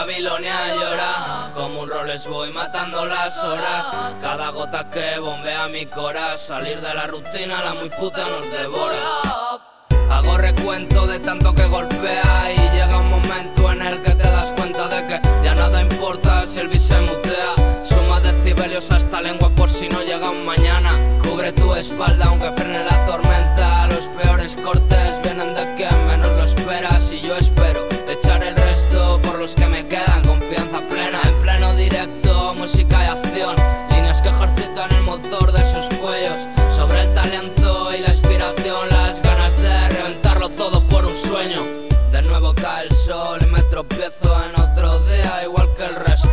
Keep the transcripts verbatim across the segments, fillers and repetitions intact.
Babilonia llora, como un Rolls voy matando las horas. Cada gota que bombea mi cora, salir de la rutina la muy puta nos devora. Hago recuento de tanto que golpea y llega un momento en el que te das cuenta de que ya nada importa si el beat se mutea. Suma decibelios a esta lengua por si no llega un mañana. Cubre tu espalda aunque frene la tormenta. Los peores cortes vienen de quien menos lo esperas y yo espero echar el resto por los que me quedan. Confianza plena, en pleno directo, música y acción. Líneas que ejercitan el motor de sus cuellos. Sobre el talento y la inspiración, las ganas de reventarlo todo por un sueño. De nuevo cae el sol y me tropiezo en otro día igual que el resto.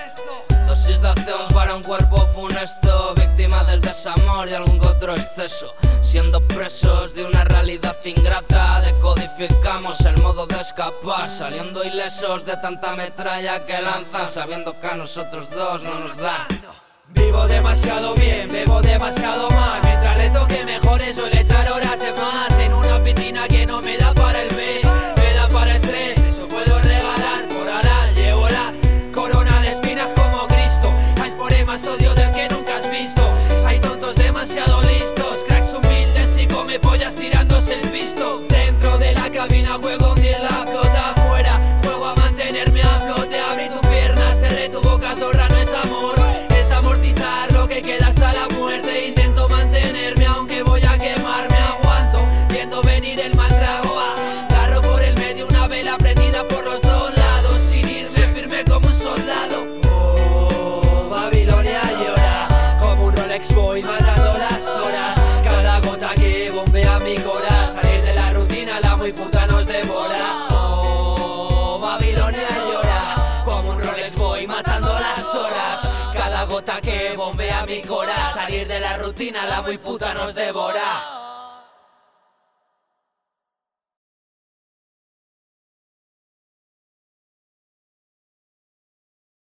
Dosis de acción para un cuerpo funesto, víctima del desamor y algún que otro exceso. Siendo presos de una realidad ingrata, decodificamos el modo de escapar, saliendo ilesos de tanta metralla que lanzan, sabiendo que a nosotros dos no nos dan. Vivo demasiado bien, bebo demasiado mal. Mientras le toque mejores suele echar horas de más en una piscina que no me da para el mes, me da para estrés. Eso puedo regalar, por ahora llevo la corona de espinas como Cristo. Hay foremas odio del que nunca has visto. Hay tontos demasiado listos, cracks humildes y come pollas tirándose el pisto. Dentro de la cabina juego a hundir la flota afuera, juego a mantenerme a flote. Abrí tu pierna, cerré tu boca, zorra, no es amor. Amortizar lo que queda hasta la muerte. Intento mantenerme aunque voy a quemarme. Aguanto viendo venir el mal trago. Agarro por el medio una vela prendida por los dos lados, sin irme firme como un soldado. Oh, Babilonia llora, como un Rolex voy matando las horas. Cada gota que bombea mi cora, salir de la rutina la muy puta nos devora. Oh, Babilonia llora, como un Rolex voy matando las horas. Cada gota que bombea mi cora, salir de la rutina la muy puta nos devora.